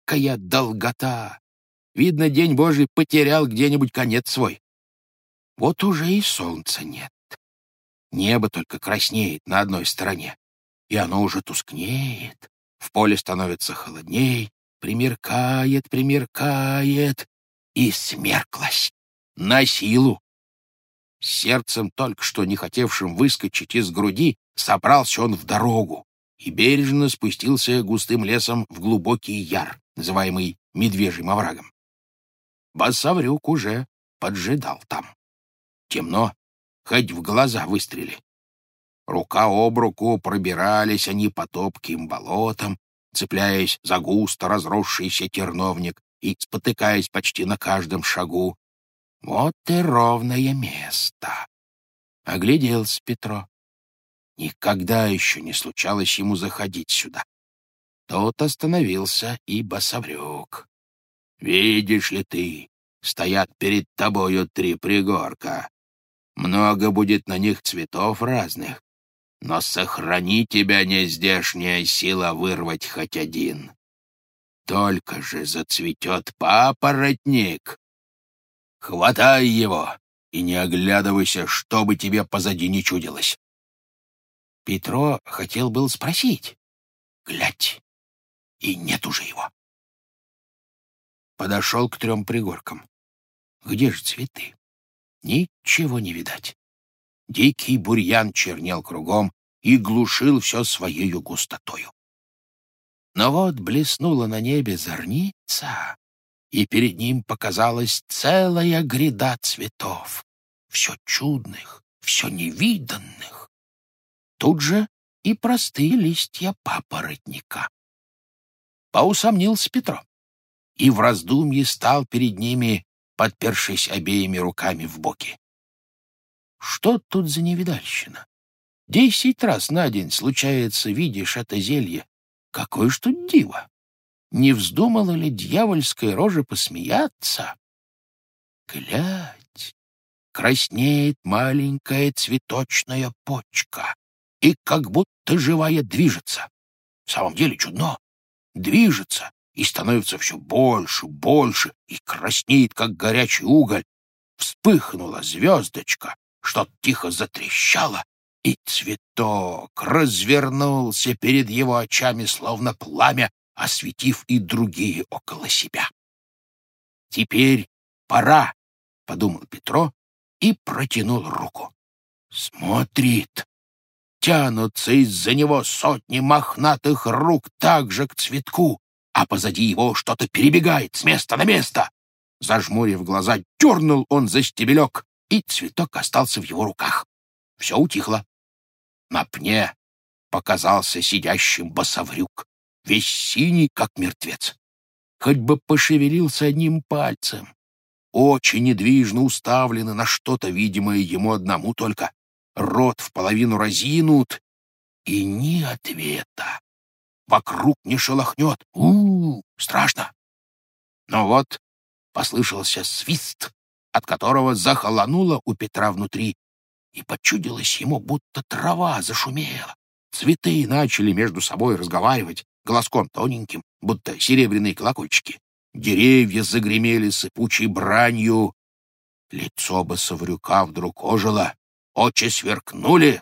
Экая долгота! Видно, день Божий потерял где-нибудь конец свой. Вот уже и солнца нет. Небо только краснеет на одной стороне, и оно уже тускнеет. В поле становится холодней, примеркает, примеркает, и смерклась на силу. С сердцем, только что не хотевшим выскочить из груди, собрался он в дорогу и бережно спустился густым лесом в глубокий яр, называемый Медвежьим оврагом. Басаврюк уже поджидал там. Темно, хоть в глаза выстрели. Рука об руку пробирались они по топким болотам, цепляясь за густо разросшийся терновник и спотыкаясь почти на каждом шагу. Вот и ровное место. Огляделся Петро. Никогда еще не случалось ему заходить сюда. Тут остановился и Басаврюк. «Видишь ли ты, стоят перед тобою 3 пригорка. Много будет на них цветов разных, но сохрани тебя нездешняя сила вырвать хоть один. Только же зацветет папоротник. Хватай его и не оглядывайся, чтобы тебе позади не чудилось». Петро хотел был спросить. Глядь, и нет уже его. Подошел к 3 пригоркам. Где же цветы? Ничего не видать. Дикий бурьян чернел кругом и глушил все своею густотою. Но вот блеснула на небе зорница, и перед ним показалась целая гряда цветов, все чудных, все невиданных. Тут же и простые листья папоротника. Поусомнился Петро и в раздумье стал перед ними, подпершись обеими руками в боки. Что тут за невидальщина? 10 раз на день случается, видишь это зелье. Какое ж тут диво! Не вздумала ли дьявольская рожа посмеяться? Глядь, краснеет маленькая цветочная почка и как будто живая движется. В самом деле чудно. Движется и становится все больше, больше, и краснеет, как горячий уголь. Вспыхнула звездочка, что-то тихо затрещало, и цветок развернулся перед его очами, словно пламя, осветив и другие около себя. «Теперь пора», — подумал Петро и протянул руку. Смотрит. Тянутся из-за него сотни мохнатых рук также к цветку, а позади его что-то перебегает с места на место. Зажмурив глаза, дернул он за стебелек, и цветок остался в его руках. Все утихло. На пне показался сидящим Басаврюк, весь синий, как мертвец. Хоть бы пошевелился одним пальцем. Очи недвижно уставлены на что-то, видимое ему одному только. Рот в половину разинут, и ни ответа. Вокруг не шелохнет. Страшно. Но вот послышался свист, от которого захолонуло у Петра внутри, и почудилось ему, будто трава зашумела. Цветы начали между собой разговаривать голоском тоненьким, будто серебряные колокольчики. Деревья загремели сыпучей бранью. Лицо Басаврюка вдруг ожило, очи сверкнули.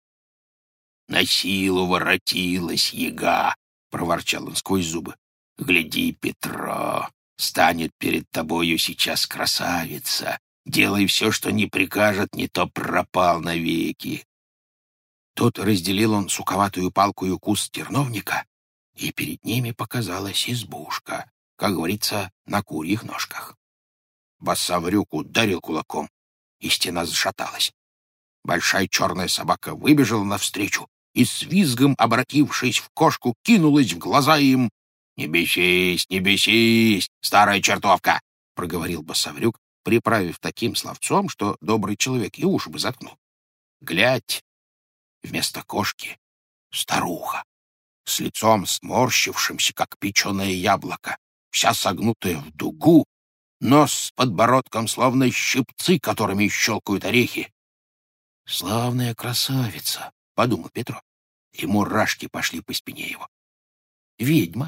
«На силу воротилась яга», — проворчал он сквозь зубы. «Гляди, Петро, станет перед тобою сейчас красавица. Делай все, что не прикажет, не то пропал навеки». Тут разделил он суковатую палкою куст терновника, и перед ними показалась избушка, как говорится, на курьих ножках. Басаврюк ударил кулаком, и стена зашаталась. Большая черная собака выбежала навстречу и, с визгом обратившись в кошку, кинулась в глаза им. «Не бесись, старая чертовка!» — проговорил Басаврюк, приправив таким словцом, что добрый человек и уши бы заткнул. Глядь, вместо кошки старуха, с лицом сморщившимся, как печеное яблоко, вся согнутая в дугу, нос с подбородком, словно щипцы, которыми щелкают орехи. «Славная красавица», — подумал Петро, и мурашки пошли по спине его. «Ведьма?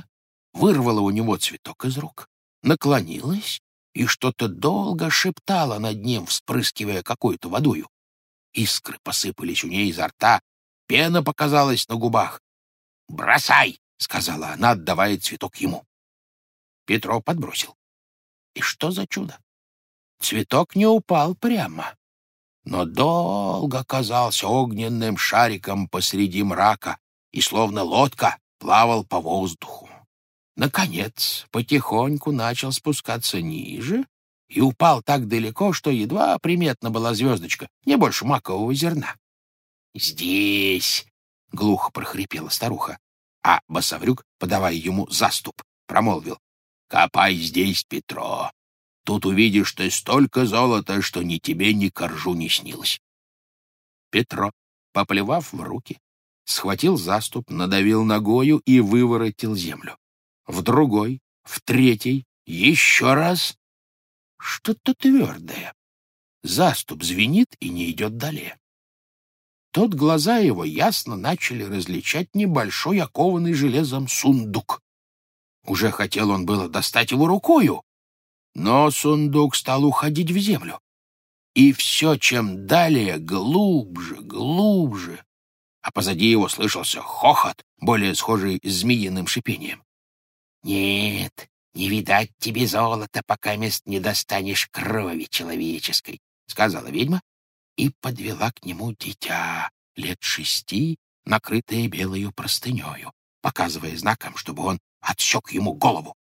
вырвала у него цветок из рук, наклонилась и что-то долго шептала над ним, вспрыскивая какой-то водою. Искры посыпались у ней изо рта, пена показалась на губах. «Бросай!» — сказала она, отдавая цветок ему. Петро подбросил. И что за чудо? Цветок не упал прямо, но долго казался огненным шариком посреди мрака и, словно лодка, плавал по воздуху. Наконец, потихоньку начал спускаться ниже и упал так далеко, что едва приметна была звездочка, не больше макового зерна. «Здесь!» — глухо прохрипела старуха, а Басаврюк, подавая ему заступ, промолвил: «Копай здесь, Петро. Тут увидишь ты столько золота, что ни тебе, ни коржу не снилось». Петро, поплевав в руки, схватил заступ, надавил ногою и выворотил землю. В другой, в третий, еще раз. Что-то твердое. Заступ звенит и не идет далее. Тут глаза его ясно начали различать небольшой окованный железом сундук. Уже хотел он было достать его рукою, но сундук стал уходить в землю. И все, чем далее, глубже, глубже. А позади его слышался хохот, более схожий с змеиным шипением. «Нет, не видать тебе золота, пока мест не достанешь крови человеческой», — сказала ведьма и подвела к нему дитя лет 6, накрытое белою простынею, показывая знаком, чтобы он отсек ему голову.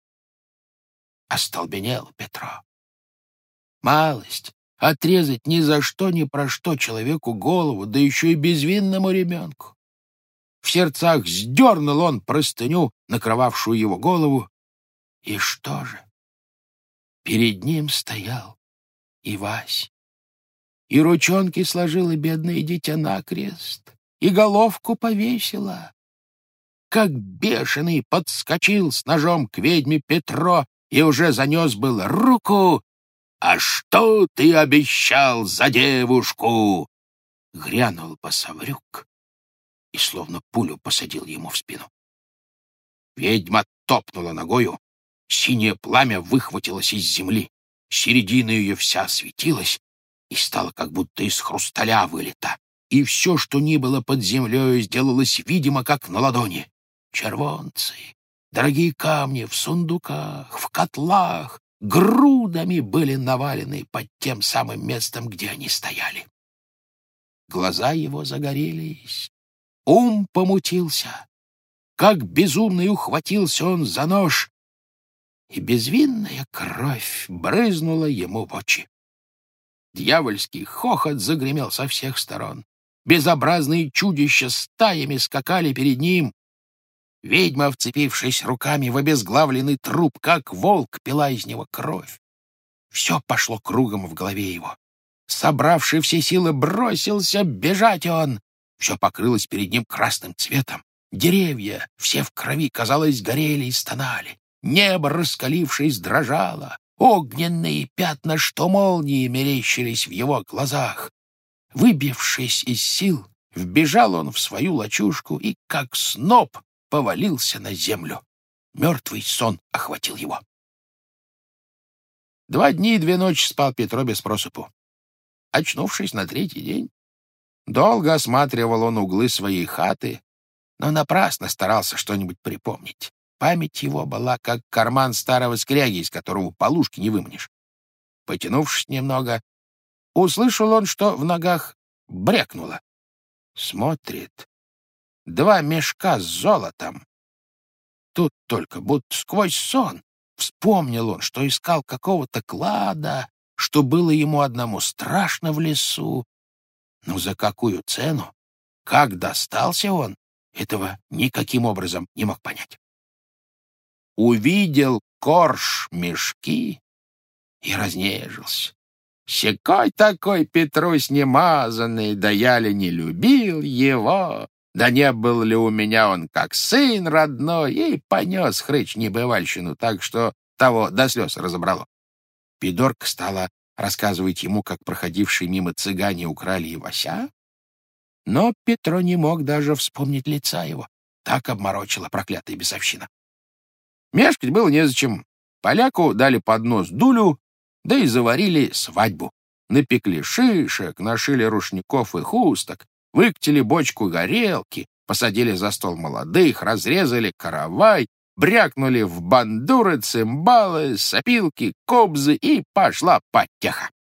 Остолбенел Петро. Малость отрезать ни за что, ни про что человеку голову, да еще и безвинному ребенку. В сердцах сдернул он простыню, накрывавшую его голову. И что же? Перед ним стоял Ивась. И ручонки сложила бедное дитя накрест, и головку повесила. Как бешеный подскочил с ножом к ведьме Петро и уже занес было руку. «А что ты обещал за девушку?» Грянул Басаврюк и словно пулю посадил ему в спину. Ведьма топнула ногою, синее пламя выхватилось из земли, середина ее вся светилась и стала как будто из хрусталя вылита, и все, что ни было под землей, сделалось видимо, как на ладони. Червонцы, дорогие камни в сундуках, в котлах, грудами были навалены под тем самым местом, где они стояли. Глаза его загорелись, ум помутился. Как безумный ухватился он за нож, и безвинная кровь брызнула ему в очи. Дьявольский хохот загремел со всех сторон. Безобразные чудища стаями скакали перед ним. Ведьма, вцепившись руками в обезглавленный труп, как волк, пила из него кровь. Все пошло кругом в голове его. Собравший все силы, бросился бежать он. Все покрылось перед ним красным цветом. Деревья, все в крови, казалось, горели и стонали. Небо, раскалившись, дрожало. Огненные пятна, что молнии, мерещились в его глазах. Выбившись из сил, вбежал он в свою лачужку и, как сноп, повалился на землю. Мертвый сон охватил его. 2 дня и 2 ночи спал Петро без просыпу. Очнувшись на 3-й день, долго осматривал он углы своей хаты, но напрасно старался что-нибудь припомнить. Память его была как карман старого скряги, из которого полушки не выманишь. Потянувшись немного, услышал он, что в ногах брякнуло. Смотрит. 2 мешка с золотом. Тут только, будто сквозь сон, вспомнил он, что искал какого-то клада, что было ему одному страшно в лесу. Но за какую цену? Как достался он? Этого никаким образом не мог понять. Увидел корж мешки и разнежился. Щекой такой Петрусь немазанный, да я ли не любил его, да не был ли у меня он как сын родной, и понес хрыч небывальщину, так что того до слез разобрало. Пидорка стала рассказывать ему, как проходившие мимо цыгане украли Ивася, но Петро не мог даже вспомнить лица его. Так обморочила проклятая бесовщина. Мешкать было незачем. Поляку дали под нос дулю, да и заварили свадьбу. Напекли шишек, нашили рушников и хусток, выкатили бочку горелки, посадили за стол молодых, разрезали каравай, брякнули в бандуры, цимбалы, сопилки, кобзы, и пошла потеха.